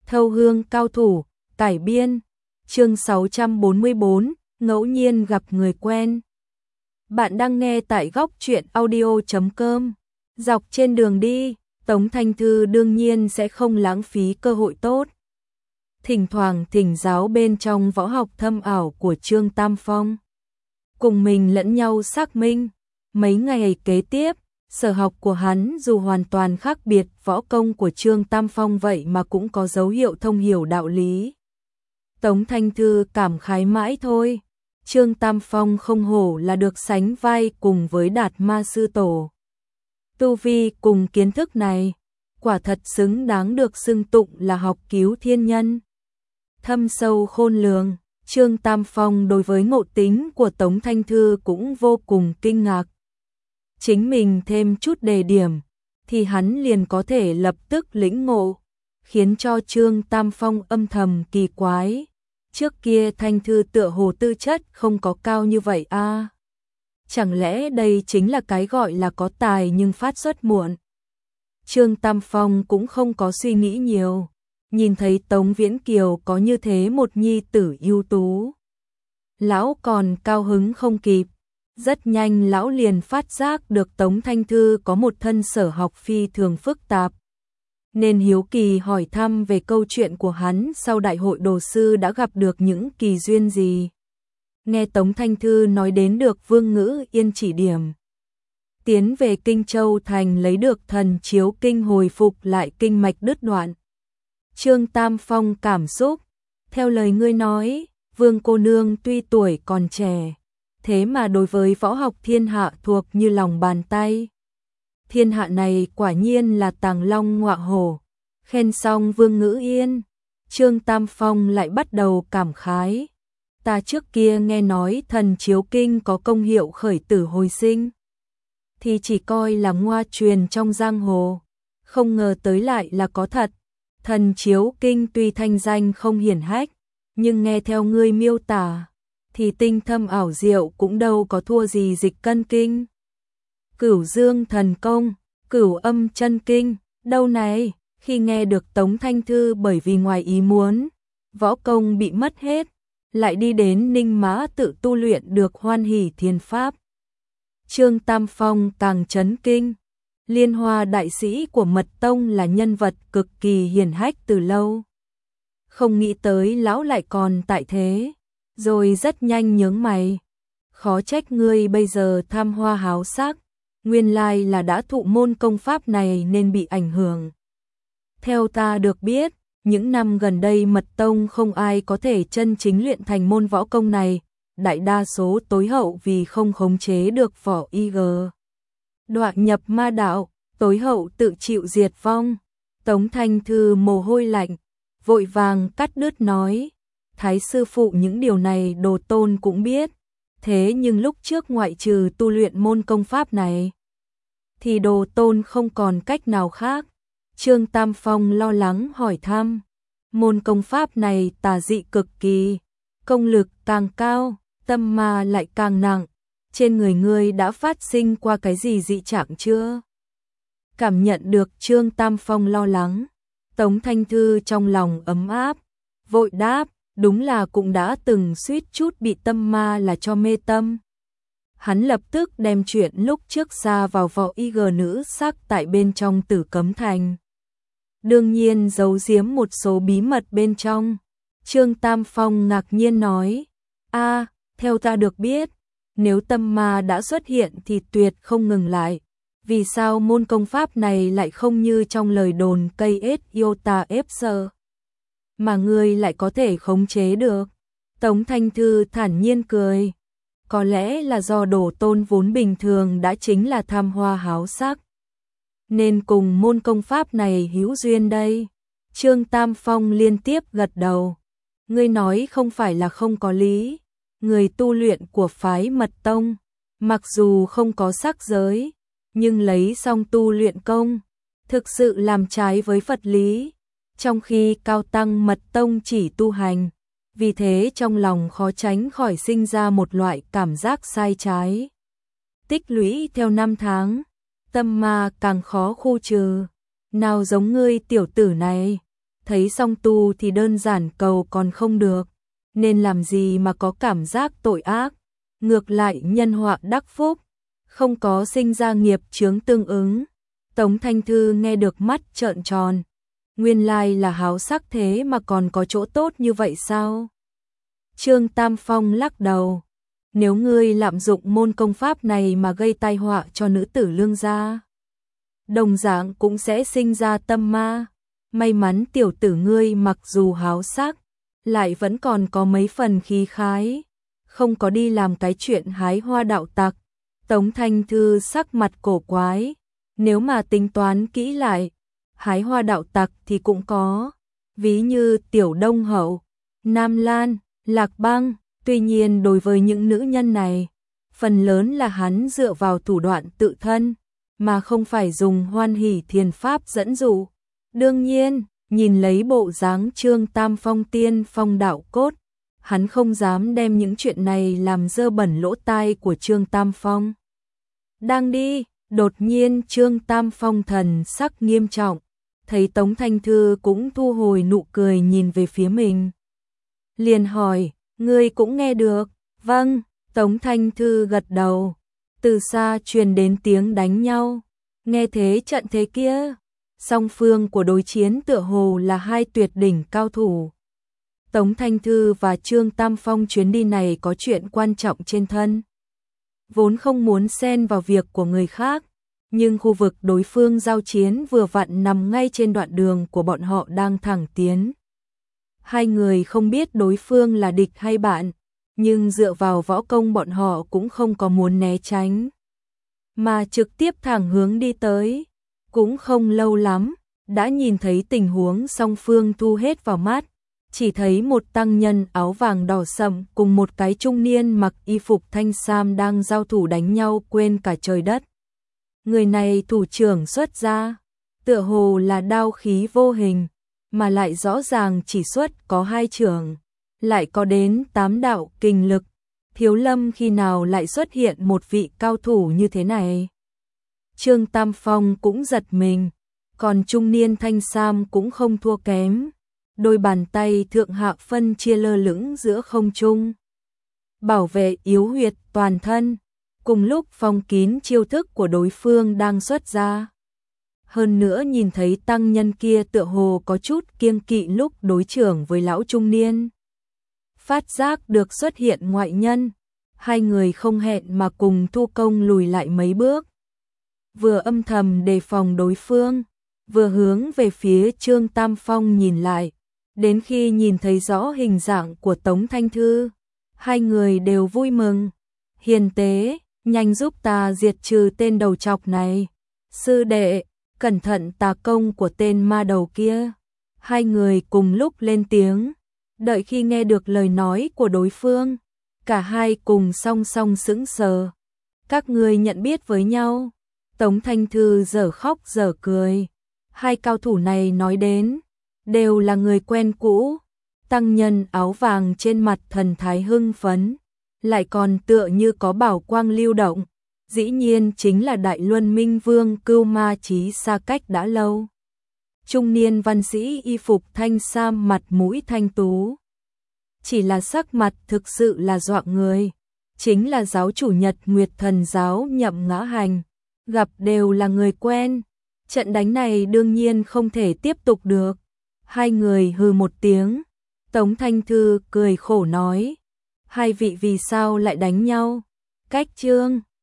Thâu hương cao thủ, cải biên, chương 644, ngẫu nhiên gặp người quen. Bạn đang nghe tại góc truyện audio.com. Dọc trên đường đi, Tống Thanh Thư đương nhiên sẽ không lãng phí cơ hội tốt. Thỉnh thoảng thỉnh giáo bên trong võ học thâm ảo của Trương Tam Phong. Cùng mình lẫn nhau xác minh, mấy ngày kế tiếp, sở học của hắn dù hoàn toàn khác biệt võ công của Trương Tam Phong vậy mà cũng có dấu hiệu thông hiểu đạo lý. Tống Thanh Thư cảm khái mãi thôi, Trương Tam Phong không hổ là được sánh vai cùng với Đạt Ma Sư Tổ. Tu vi cùng kiến thức này, quả thật xứng đáng được xưng tụng là học cứu thiên nhân. Thâm sâu khôn lường, Trương Tam Phong đối với ngộ tính của Tống Thanh Thư cũng vô cùng kinh ngạc. Chính mình thêm chút đề điểm, thì hắn liền có thể lập tức lĩnh ngộ, khiến cho Trương Tam Phong âm thầm kỳ quái. Trước kia Thanh Thư tựa hồ tư chất không có cao như vậy a. Chẳng lẽ đây chính là cái gọi là có tài nhưng phát xuất muộn? Trương Tam Phong cũng không có suy nghĩ nhiều, nhìn thấy Tống Viễn Kiều có như thế một nhi tử ưu tú. Lão còn cao hứng không kịp, rất nhanh lão liền phát giác được Tống Thanh Thư có một thân sở học phi thường phức tạp. Nên hiếu kỳ hỏi thăm về câu chuyện của hắn sau đại hội đồ sư đã gặp được những kỳ duyên gì. Nghe Tống Thanh Thư nói đến được Vương Ngữ Yên chỉ điểm. Tiến về Kinh Châu Thành lấy được thần chiếu kinh hồi phục lại kinh mạch đứt đoạn. Trương Tam Phong cảm xúc, theo lời ngươi nói, Vương cô nương tuy tuổi còn trẻ, thế mà đối với võ học thiên hạ thuộc như lòng bàn tay. Thiên hạ này quả nhiên là tàng long ngọa hổ. Khen xong Vương Ngữ Yên, Trương Tam Phong lại bắt đầu cảm khái. Ta trước kia nghe nói thần chiếu kinh có công hiệu khởi tử hồi sinh, thì chỉ coi là ngoa truyền trong giang hồ, không ngờ tới lại là có thật. Thần chiếu kinh tuy thanh danh không hiển hách, nhưng nghe theo ngươi miêu tả, thì tinh thâm ảo diệu cũng đâu có thua gì dịch cân kinh. Cửu dương thần công, cửu âm chân kinh, đâu này, khi nghe được Tống Thanh Thư bởi vì ngoài ý muốn, võ công bị mất hết, lại đi đến Ninh Mã tự tu luyện được Hoan Hỷ Thiền Pháp. Trương Tam Phong càng chấn kinh, Liên Hoa đại sĩ của Mật Tông là nhân vật cực kỳ hiển hách từ lâu. Không nghĩ tới lão lại còn tại thế, rồi rất nhanh nhướng mày. Khó trách ngươi bây giờ tham hoa háo sắc, nguyên lai là đã thụ môn công pháp này nên bị ảnh hưởng. Theo ta được biết, những năm gần đây Mật Tông không ai có thể chân chính luyện thành môn võ công này, đại đa số tối hậu vì không khống chế được võ IG. Đoạn nhập ma đạo, tối hậu tự chịu diệt vong. Tống Thanh Thư mồ hôi lạnh, vội vàng cắt đứt nói, Thái sư phụ những điều này Đồ Tôn cũng biết, thế nhưng lúc trước ngoại trừ tu luyện môn công pháp này, thì Đồ Tôn không còn cách nào khác. Trương Tam Phong lo lắng hỏi thăm, môn công pháp này tà dị cực kỳ, công lực càng cao, tâm ma lại càng nặng, trên người ngươi đã phát sinh qua cái gì dị trạng chưa? Cảm nhận được Trương Tam Phong lo lắng, Tống Thanh Thư trong lòng ấm áp, vội đáp, đúng là cũng đã từng suýt chút bị tâm ma là cho mê tâm. Hắn lập tức đem chuyện lúc trước ra vào võ IG nữ sắc tại bên trong Tử Cấm Thành. Đương nhiên giấu giếm một số bí mật bên trong. Trương Tam Phong ngạc nhiên nói, theo ta được biết, nếu tâm ma đã xuất hiện thì tuyệt không ngừng lại. Vì sao môn công pháp này lại không như trong lời đồn cây ết iota ép sơ, mà ngươi lại có thể khống chế được? Tống Thanh Thư thản nhiên cười, có lẽ là do Đồ Tôn vốn bình thường đã chính là tham hoa háo sắc, nên cùng môn công pháp này hữu duyên đây. Trương Tam Phong liên tiếp gật đầu, ngươi nói không phải là không có lý. Người tu luyện của phái Mật Tông, mặc dù không có sắc giới, nhưng lấy xong tu luyện công, thực sự làm trái với Phật lý, trong khi cao tăng Mật Tông chỉ tu hành, vì thế trong lòng khó tránh khỏi sinh ra một loại cảm giác sai trái. Tích lũy theo năm tháng, tâm ma càng khó khu trừ, nào giống ngươi tiểu tử này, thấy song tu thì đơn giản cầu còn không được, nên làm gì mà có cảm giác tội ác, ngược lại nhân họa đắc phúc, không có sinh ra nghiệp chướng tương ứng. Tống Thanh Thư nghe được mắt trợn tròn, nguyên lai là háo sắc thế mà còn có chỗ tốt như vậy sao? Trương Tam Phong lắc đầu, nếu ngươi lạm dụng môn công pháp này mà gây tai họa cho nữ tử Lương gia, đồng dạng cũng sẽ sinh ra tâm ma. May mắn tiểu tử ngươi mặc dù háo sắc, lại vẫn còn có mấy phần khí khái, không có đi làm cái chuyện hái hoa đạo tặc. Tống Thanh Thư sắc mặt cổ quái, nếu mà tính toán kỹ lại, hái hoa đạo tặc thì cũng có, ví như Tiểu Đông Hậu, Nam Lan, Lạc Băng, tuy nhiên đối với những nữ nhân này, phần lớn là hắn dựa vào thủ đoạn tự thân, mà không phải dùng Hoan Hỷ Thiền Pháp dẫn dụ. Đương nhiên, nhìn lấy bộ dáng Trương Tam Phong tiên phong đạo cốt, hắn không dám đem những chuyện này làm dơ bẩn lỗ tai của Trương Tam Phong. Đang đi, đột nhiên Trương Tam Phong thần sắc nghiêm trọng, thấy Tống Thanh Thư cũng thu hồi nụ cười nhìn về phía mình. Liền hỏi, ngươi cũng nghe được? Vâng, Tống Thanh Thư gật đầu. Từ xa truyền đến tiếng đánh nhau, nghe thế trận thế kia. Song phương của đối chiến tựa hồ là hai tuyệt đỉnh cao thủ. Tống Thanh Thư và Trương Tam Phong chuyến đi này có chuyện quan trọng trên thân, vốn không muốn xen vào việc của người khác, nhưng khu vực đối phương giao chiến vừa vặn nằm ngay trên đoạn đường của bọn họ đang thẳng tiến. Hai người không biết đối phương là địch hay bạn, nhưng dựa vào võ công bọn họ cũng không có muốn né tránh, mà trực tiếp thẳng hướng đi tới. Cũng không lâu lắm, đã nhìn thấy tình huống song phương thu hết vào mắt, chỉ thấy một tăng nhân áo vàng đỏ sậm cùng một cái trung niên mặc y phục thanh sam đang giao thủ đánh nhau quên cả trời đất. Người này thủ trưởng xuất ra, tựa hồ là đao khí vô hình, mà lại rõ ràng chỉ xuất có 2 trưởng, lại có đến 8 đạo kình lực. Thiếu Lâm khi nào lại xuất hiện một vị cao thủ như thế này? Trương Tam Phong cũng giật mình, còn trung niên thanh sam cũng không thua kém. Đôi bàn tay thượng hạ phân chia lơ lửng giữa không trung, bảo vệ yếu huyệt toàn thân, cùng lúc phong kín chiêu thức của đối phương đang xuất ra. Hơn nữa nhìn thấy tăng nhân kia tựa hồ có chút kiêng kỵ lúc đối chưởng với lão trung niên. Phát giác được xuất hiện ngoại nhân, hai người không hẹn mà cùng thu công lùi lại mấy bước. Vừa âm thầm đề phòng đối phương, vừa hướng về phía Trương Tam Phong nhìn lại. Đến khi nhìn thấy rõ hình dạng của Tống Thanh Thư, hai người đều vui mừng. Hiền tế, nhanh giúp ta diệt trừ tên đầu trọc này. Sư đệ, cẩn thận tà công của tên ma đầu kia. Hai người cùng lúc lên tiếng. Đợi khi nghe được lời nói của đối phương, cả hai cùng song song sững sờ. Các người nhận biết với nhau. Tống Thanh Thư dở khóc dở cười. Hai cao thủ này nói đến đều là người quen cũ. Tăng nhân áo vàng trên mặt thần thái hưng phấn, lại còn tựa như có bảo quang lưu động, dĩ nhiên chính là Đại Luân Minh Vương Cưu Ma Chí xa cách đã lâu. Trung niên văn sĩ y phục thanh sam mặt mũi thanh tú, chỉ là sắc mặt thực sự là dọa người, chính là giáo chủ Nhật Nguyệt Thần giáo Nhậm Ngã Hành, gặp đều là người quen. Trận đánh này đương nhiên không thể tiếp tục được. Hai người hừ một tiếng. Tống Thanh Thư cười khổ nói, hai vị vì sao lại đánh nhau? Cách Trương